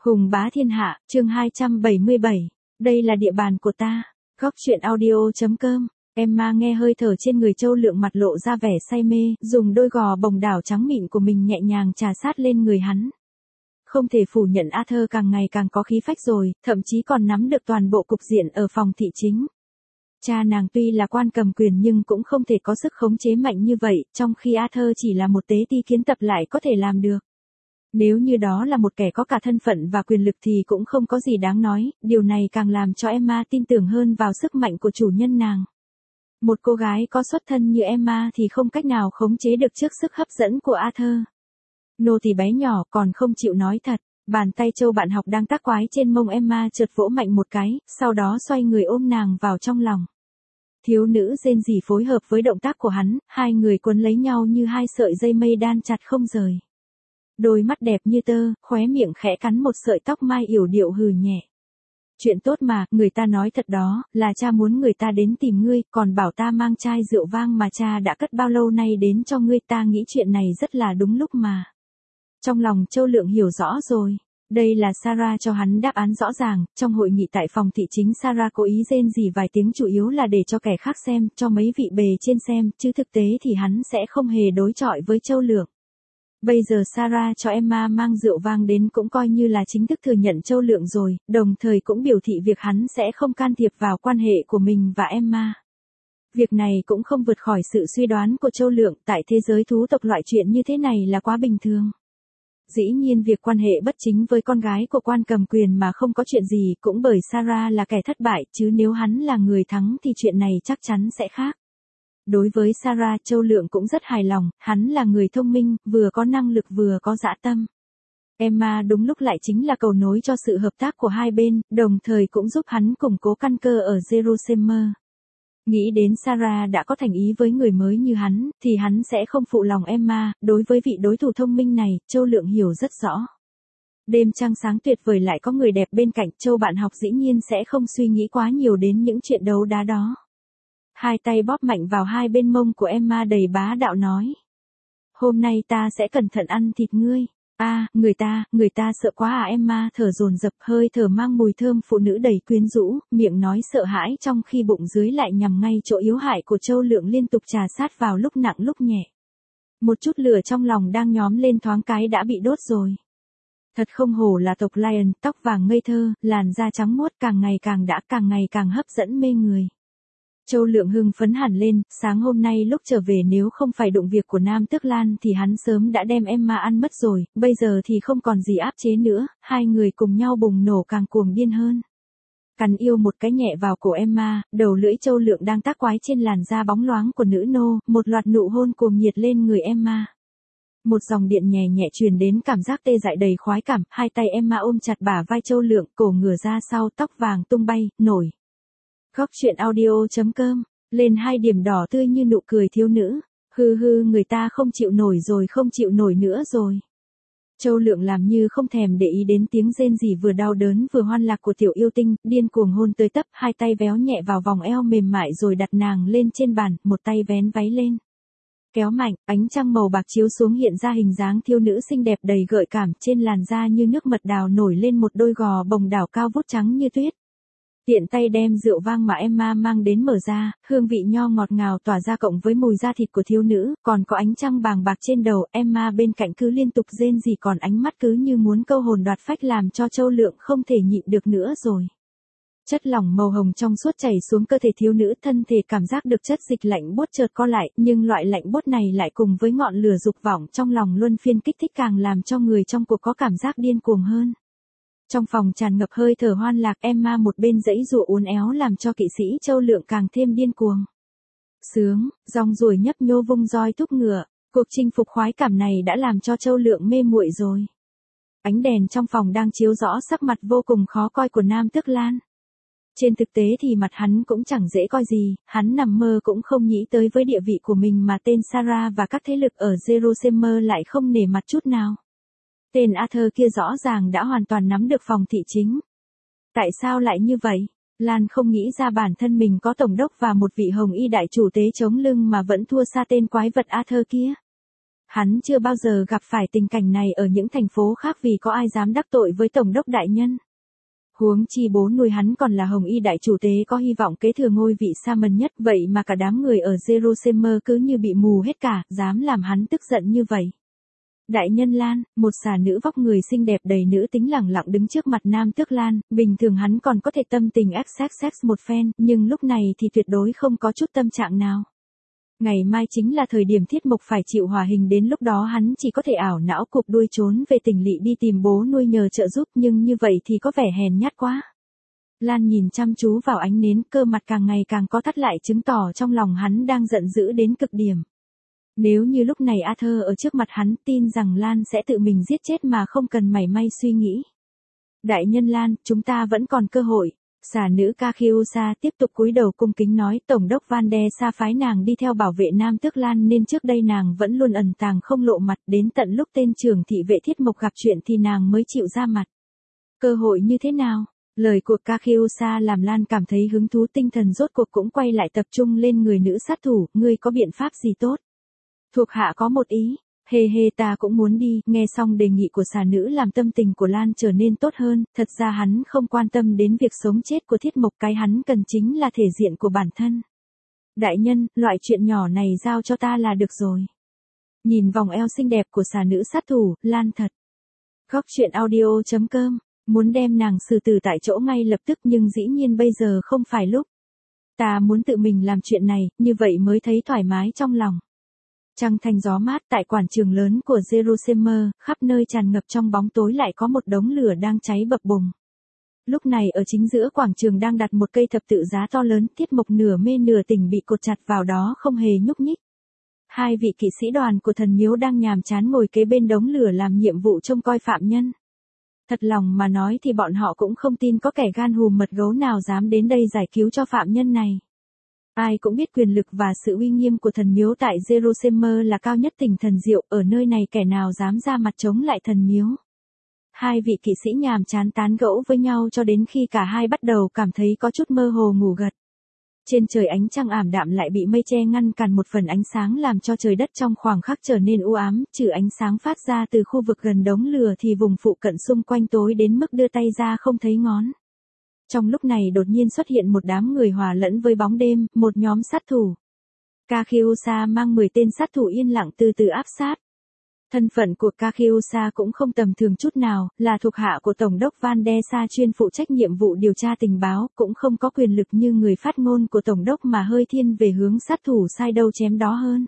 Hùng bá thiên hạ, chương 277. Đây là địa bàn của ta. Góc truyện audio.com. Emma nghe hơi thở trên người Châu Lượng, mặt lộ ra vẻ say mê, dùng đôi gò bồng đảo trắng mịn của mình nhẹ nhàng trà sát lên người hắn. Không thể phủ nhận Arthur càng ngày càng có khí phách rồi, thậm chí còn nắm được toàn bộ cục diện ở phòng thị chính. Cha nàng tuy là quan cầm quyền nhưng cũng không thể có sức khống chế mạnh như vậy, trong khi Arthur chỉ là một tế ti kiến tập lại có thể làm được. Nếu như đó là một kẻ có cả thân phận và quyền lực thì cũng không có gì đáng nói, điều này càng làm cho Emma tin tưởng hơn vào sức mạnh của chủ nhân nàng. Một cô gái có xuất thân như Emma thì không cách nào khống chế được trước sức hấp dẫn của Arthur. Nô tỳ bé nhỏ còn không chịu nói thật, bàn tay Châu bạn học đang tác quái trên mông Emma chợt vỗ mạnh một cái, sau đó xoay người ôm nàng vào trong lòng. Thiếu nữ rên rỉ phối hợp với động tác của hắn, hai người quấn lấy nhau như hai sợi dây mây đan chặt không rời. Đôi mắt đẹp như tơ, khóe miệng khẽ cắn một sợi tóc mai yểu điệu hừ nhẹ. Chuyện tốt mà, người ta nói thật đó, là cha muốn người ta đến tìm ngươi, còn bảo ta mang chai rượu vang mà cha đã cất bao lâu nay đến cho ngươi, ta nghĩ chuyện này rất là đúng lúc mà. Trong lòng Châu Lượng hiểu rõ rồi. Đây là Sarah cho hắn đáp án rõ ràng, trong hội nghị tại phòng thị chính Sarah cố ý rên rỉ vài tiếng chủ yếu là để cho kẻ khác xem, cho mấy vị bề trên xem, chứ thực tế thì hắn sẽ không hề đối chọi với Châu Lượng. Bây giờ Sarah cho Emma mang rượu vang đến cũng coi như là chính thức thừa nhận Châu Lượng rồi, đồng thời cũng biểu thị việc hắn sẽ không can thiệp vào quan hệ của mình và Emma. Việc này cũng không vượt khỏi sự suy đoán của Châu Lượng, tại thế giới thú tộc loại chuyện như thế này là quá bình thường. Dĩ nhiên việc quan hệ bất chính với con gái của quan cầm quyền mà không có chuyện gì cũng bởi Sarah là kẻ thất bại, chứ nếu hắn là người thắng thì chuyện này chắc chắn sẽ khác. Đối với Sarah, Châu Lượng cũng rất hài lòng, hắn là người thông minh, vừa có năng lực vừa có dã tâm. Emma đúng lúc lại chính là cầu nối cho sự hợp tác của hai bên, đồng thời cũng giúp hắn củng cố căn cơ ở Jerusalem. Nghĩ đến Sarah đã có thành ý với người mới như hắn, thì hắn sẽ không phụ lòng Emma, đối với vị đối thủ thông minh này, Châu Lượng hiểu rất rõ. Đêm trăng sáng tuyệt vời lại có người đẹp bên cạnh, Châu bạn học dĩ nhiên sẽ không suy nghĩ quá nhiều đến những chuyện đấu đá đó. Hai tay bóp mạnh vào hai bên mông của Emma đầy bá đạo nói. Hôm nay ta sẽ cẩn thận ăn thịt ngươi. Người ta sợ quá à, Emma thở dồn dập, hơi thở mang mùi thơm phụ nữ đầy quyến rũ, miệng nói sợ hãi trong khi bụng dưới lại nhằm ngay chỗ yếu hại của Châu Lượng liên tục trà sát vào lúc nặng lúc nhẹ. Một chút lửa trong lòng đang nhóm lên thoáng cái đã bị đốt rồi. Thật không hổ là tộc Lion, tóc vàng ngây thơ, làn da trắng muốt, càng ngày càng hấp dẫn mê người. Châu Lượng hưng phấn hẳn lên, sáng hôm nay lúc trở về nếu không phải đụng việc của Nam Tước Lan thì hắn sớm đã đem Emma ăn mất rồi, bây giờ thì không còn gì áp chế nữa, hai người cùng nhau bùng nổ càng cuồng điên hơn. Cắn yêu một cái nhẹ vào cổ Emma, đầu lưỡi Châu Lượng đang tác quái trên làn da bóng loáng của nữ nô, một loạt nụ hôn cuồng nhiệt lên người Emma. Một dòng điện nhẹ nhẹ truyền đến, cảm giác tê dại đầy khoái cảm, hai tay Emma ôm chặt bả vai Châu Lượng, cổ ngửa ra sau, tóc vàng tung bay, nổi. Góc truyện audio.com, lên hai điểm đỏ tươi như nụ cười thiếu nữ. Người ta không chịu nổi nữa rồi. Châu Lượng làm như không thèm để ý đến tiếng rên rỉ vừa đau đớn vừa hoan lạc của tiểu yêu tinh, điên cuồng hôn tới tấp, hai tay véo nhẹ vào vòng eo mềm mại rồi đặt nàng lên trên bàn, một tay vén váy lên. Kéo mạnh, ánh trăng màu bạc chiếu xuống hiện ra hình dáng thiếu nữ xinh đẹp đầy gợi cảm, trên làn da như nước mật đào nổi lên một đôi gò bồng đảo cao vút trắng như tuyết. Tiện tay đem rượu vang mà Emma mang đến mở ra, hương vị nho ngọt ngào tỏa ra cộng với mùi da thịt của thiếu nữ, còn có ánh trăng bàng bạc trên đầu, Emma bên cạnh cứ liên tục rên rỉ, còn ánh mắt cứ như muốn câu hồn đoạt phách, làm cho Châu Lượng không thể nhịn được nữa rồi. Chất lỏng màu hồng trong suốt chảy xuống cơ thể thiếu nữ, thân thể cảm giác được chất dịch lạnh buốt chợt co lại, nhưng loại lạnh buốt này lại cùng với ngọn lửa dục vọng trong lòng luân phiên kích thích, càng làm cho người trong cuộc có cảm giác điên cuồng hơn. Trong phòng tràn ngập hơi thở hoan lạc, Emma một bên giãy giụa uốn éo làm cho kỵ sĩ Châu Lượng càng thêm điên cuồng. Sướng, rong ruổi nhấp nhô vung roi thúc ngựa, cuộc chinh phục khoái cảm này đã làm cho Châu Lượng mê muội rồi. Ánh đèn trong phòng đang chiếu rõ sắc mặt vô cùng khó coi của Nam Tước Lan. Trên thực tế thì mặt hắn cũng chẳng dễ coi gì, hắn nằm mơ cũng không nghĩ tới với địa vị của mình mà tên Sarah và các thế lực ở Jerusalem lại không nể mặt chút nào. Tên Arthur kia rõ ràng đã hoàn toàn nắm được phòng thị chính. Tại sao lại như vậy? Lan không nghĩ ra bản thân mình có tổng đốc và một vị hồng y đại chủ tế chống lưng mà vẫn thua xa tên quái vật Arthur kia. Hắn chưa bao giờ gặp phải tình cảnh này ở những thành phố khác vì có ai dám đắc tội với Tổng đốc đại nhân. Huống chi bố nuôi hắn còn là Hồng Y đại chủ tế có hy vọng kế thừa ngôi vị sa mân nhất, vậy mà cả đám người ở Jerusalem cứ như bị mù hết cả, dám làm hắn tức giận như vậy. Đại nhân Lan, một xà nữ vóc người xinh đẹp đầy nữ tính lẳng lặng đứng trước mặt Nam Tước Lan, bình thường hắn còn có thể tâm tình xx một phen, nhưng lúc này thì tuyệt đối không có chút tâm trạng nào. Ngày mai chính là thời điểm Thiết Mộc phải chịu hòa hình, đến lúc đó hắn chỉ có thể ảo não cụp đuôi trốn về Tỉnh Lỵ đi tìm bố nuôi nhờ trợ giúp, nhưng như vậy thì có vẻ hèn nhát quá. Lan nhìn chăm chú vào ánh nến, cơ mặt càng ngày càng có thắt lại, chứng tỏ trong lòng hắn đang giận dữ đến cực điểm. Nếu như lúc này Arthur ở trước mặt hắn, tin rằng Lan sẽ tự mình giết chết mà không cần mảy may suy nghĩ. Đại nhân Lan, chúng ta vẫn còn cơ hội. Xà nữ Kakhiusa tiếp tục cúi đầu cung kính nói, Tổng đốc Van der Sa phái nàng đi theo bảo vệ Nam Tước Lan nên trước đây nàng vẫn luôn ẩn tàng không lộ mặt, đến tận lúc tên trưởng thị vệ Thiết Mộc gặp chuyện thì nàng mới chịu ra mặt. Cơ hội như thế nào? Lời của Kakhiusa làm Lan cảm thấy hứng thú, tinh thần rốt cuộc cũng quay lại tập trung lên người nữ sát thủ, ngươi có biện pháp gì tốt? Thuộc hạ có một ý. Hê ta cũng muốn đi. Nghe xong đề nghị của xà nữ làm tâm tình của Lan trở nên tốt hơn, thật ra hắn không quan tâm đến việc sống chết của Thiết Mộc, cái hắn cần chính là thể diện của bản thân. Đại nhân, loại chuyện nhỏ này giao cho ta là được rồi. Nhìn vòng eo xinh đẹp của xà nữ sát thủ, Lan thật. Góc truyện audio.com, muốn đem nàng xử tử tại chỗ ngay lập tức, nhưng dĩ nhiên bây giờ không phải lúc. Ta muốn tự mình làm chuyện này, như vậy mới thấy thoải mái trong lòng. Trăng thanh gió mát tại quảng trường lớn của Jerusalem, khắp nơi tràn ngập trong bóng tối lại có một đống lửa đang cháy bập bùng. Lúc này ở chính giữa quảng trường đang đặt một cây thập tự giá to lớn, Thiết Mộc nửa mê nửa tỉnh bị cột chặt vào đó không hề nhúc nhích. Hai vị kỵ sĩ đoàn của thần miếu đang nhàm chán ngồi kế bên đống lửa làm nhiệm vụ trông coi phạm nhân. Thật lòng mà nói thì bọn họ cũng không tin có kẻ gan hùm mật gấu nào dám đến đây giải cứu cho phạm nhân này. Ai cũng biết quyền lực và sự uy nghiêm của thần miếu tại Jerusalem là cao nhất tỉnh thần diệu, ở nơi này kẻ nào dám ra mặt chống lại thần miếu. Hai vị kỵ sĩ nhàm chán tán gẫu với nhau cho đến khi cả hai bắt đầu cảm thấy có chút mơ hồ ngủ gật. Trên trời ánh trăng ảm đạm lại bị mây che ngăn cản một phần ánh sáng, làm cho trời đất trong khoảng khắc trở nên u ám, trừ ánh sáng phát ra từ khu vực gần đống lửa thì vùng phụ cận xung quanh tối đến mức đưa tay ra không thấy ngón. Trong lúc này đột nhiên xuất hiện một đám người hòa lẫn với bóng đêm, một nhóm sát thủ. Kakhiusa mang 10 tên sát thủ yên lặng từ từ áp sát. Thân phận của Kakhiusa cũng không tầm thường chút nào, là thuộc hạ của Tổng đốc Van der Sa chuyên phụ trách nhiệm vụ điều tra tình báo, cũng không có quyền lực như người phát ngôn của Tổng đốc mà hơi thiên về hướng sát thủ sai đâu chém đó hơn.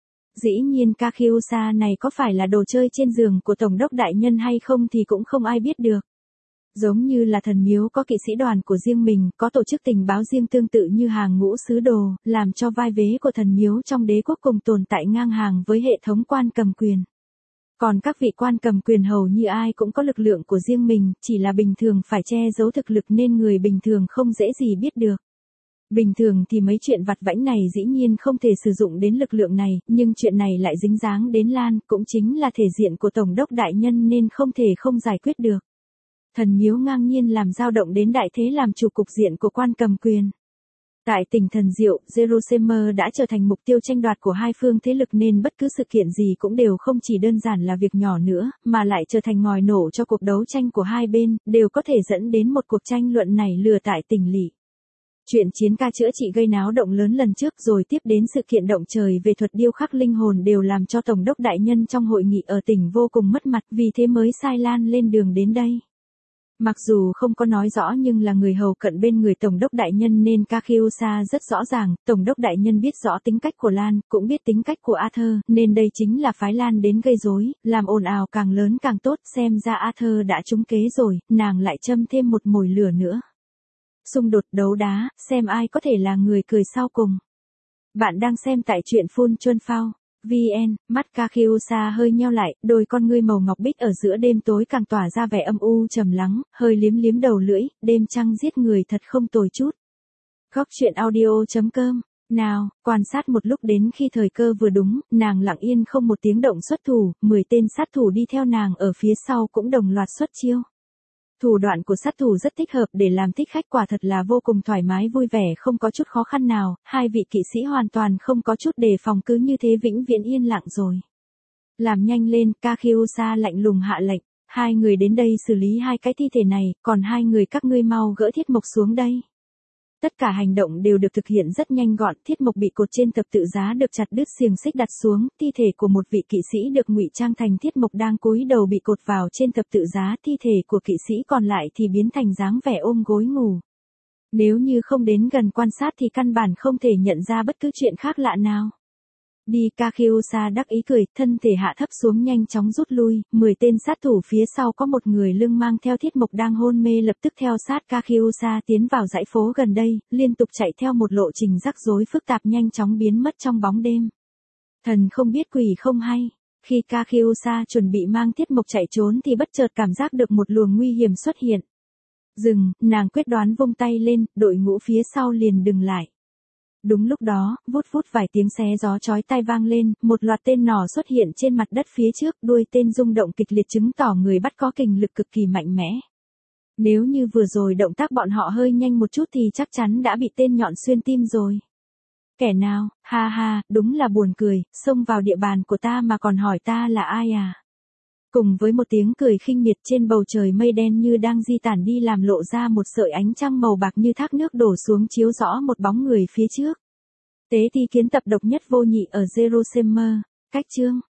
Dĩ nhiên Kakhiusa này có phải là đồ chơi trên giường của Tổng đốc đại nhân hay không thì cũng không ai biết được. Giống như là thần miếu có kỵ sĩ đoàn của riêng mình, có tổ chức tình báo riêng tương tự như hàng ngũ sứ đồ, làm cho vai vế của thần miếu trong đế quốc cùng tồn tại ngang hàng với hệ thống quan cầm quyền. Còn các vị quan cầm quyền hầu như ai cũng có lực lượng của riêng mình, chỉ là bình thường phải che giấu thực lực nên người bình thường không dễ gì biết được. Bình thường thì mấy chuyện vặt vãnh này dĩ nhiên không thể sử dụng đến lực lượng này, nhưng chuyện này lại dính dáng đến Lan, cũng chính là thể diện của Tổng đốc đại nhân nên không thể không giải quyết được. Thần miếu ngang nhiên làm dao động đến đại thế làm chủ cục diện của quan cầm quyền. Tại tỉnh thần diệu, Jerusalem đã trở thành mục tiêu tranh đoạt của hai phương thế lực nên bất cứ sự kiện gì cũng đều không chỉ đơn giản là việc nhỏ nữa, mà lại trở thành ngòi nổ cho cuộc đấu tranh của hai bên, đều có thể dẫn đến một cuộc tranh luận nảy lửa tại tỉnh lỵ. Chuyện chiến ca chữa trị gây náo động lớn lần trước rồi tiếp đến sự kiện động trời về thuật điêu khắc linh hồn đều làm cho Tổng đốc đại nhân trong hội nghị ở tỉnh vô cùng mất mặt, vì thế mới sai Lan lên đường đến đây. Mặc dù không có nói rõ nhưng là người hầu cận bên người Tổng đốc đại nhân nên Kakhiusa rất rõ ràng, Tổng đốc đại nhân biết rõ tính cách của Lan, cũng biết tính cách của Arthur, nên đây chính là phái Lan đến gây rối, làm ồn ào càng lớn càng tốt, xem ra Arthur đã trúng kế rồi, nàng lại châm thêm một mồi lửa nữa. Xung đột đấu đá, xem ai có thể là người cười sau cùng. Bạn đang xem tại truyện Phun Chuân Phao. VN, mắt Kakhiusa hơi nheo lại, đôi con ngươi màu ngọc bích ở giữa đêm tối càng tỏa ra vẻ âm u trầm lắng, hơi liếm liếm đầu lưỡi, đêm trăng giết người thật không tồi chút. Góc truyện audio.com, nào, quan sát một lúc đến khi thời cơ vừa đúng, nàng lặng yên không một tiếng động xuất thủ, 10 tên sát thủ đi theo nàng ở phía sau cũng đồng loạt xuất chiêu. Thủ đoạn của sát thủ rất thích hợp để làm thích khách, quả thật là vô cùng thoải mái vui vẻ, không có chút khó khăn nào, hai vị kỵ sĩ hoàn toàn không có chút đề phòng, cứ như thế vĩnh viễn yên lặng rồi. Làm nhanh lên, Kakyusa lạnh lùng hạ lệnh. Hai người đến đây xử lý hai cái thi thể này, còn hai người các ngươi mau gỡ Thiết Mộc xuống đây. Tất cả hành động đều được thực hiện rất nhanh gọn, Thiết Mộc bị cột trên thập tự giá được chặt đứt xiềng xích đặt xuống, thi thể của một vị kỵ sĩ được ngụy trang thành Thiết Mộc đang cúi đầu bị cột vào trên thập tự giá, thi thể của kỵ sĩ còn lại thì biến thành dáng vẻ ôm gối ngủ. Nếu như không đến gần quan sát thì căn bản không thể nhận ra bất cứ chuyện khác lạ nào. Đi, Kakyusa đắc ý cười, thân thể hạ thấp xuống nhanh chóng rút lui, 10 tên sát thủ phía sau có một người lưng mang theo Thiết Mộc đang hôn mê lập tức theo sát Kakyusa tiến vào dãy phố gần đây, liên tục chạy theo một lộ trình rắc rối phức tạp nhanh chóng biến mất trong bóng đêm. Thần không biết quỷ không hay, khi Kakyusa chuẩn bị mang Thiết Mộc chạy trốn thì bất chợt cảm giác được một luồng nguy hiểm xuất hiện. Dừng, nàng quyết đoán vung tay lên, đội ngũ phía sau liền dừng lại. Đúng lúc đó, vút vút vài tiếng xé gió chói tai vang lên, một loạt tên nỏ xuất hiện trên mặt đất phía trước, đuôi tên rung động kịch liệt chứng tỏ người bắt có kình lực cực kỳ mạnh mẽ. Nếu như vừa rồi động tác bọn họ hơi nhanh một chút thì chắc chắn đã bị tên nhọn xuyên tim rồi. Kẻ nào, ha ha, đúng là buồn cười, xông vào địa bàn của ta mà còn hỏi ta là ai à? Cùng với một tiếng cười khinh miệt trên bầu trời mây đen như đang di tản đi làm lộ ra một sợi ánh trăng màu bạc như thác nước đổ xuống chiếu rõ một bóng người phía trước. Tế thi kiến tập độc nhất vô nhị ở Jerusalem, cách chương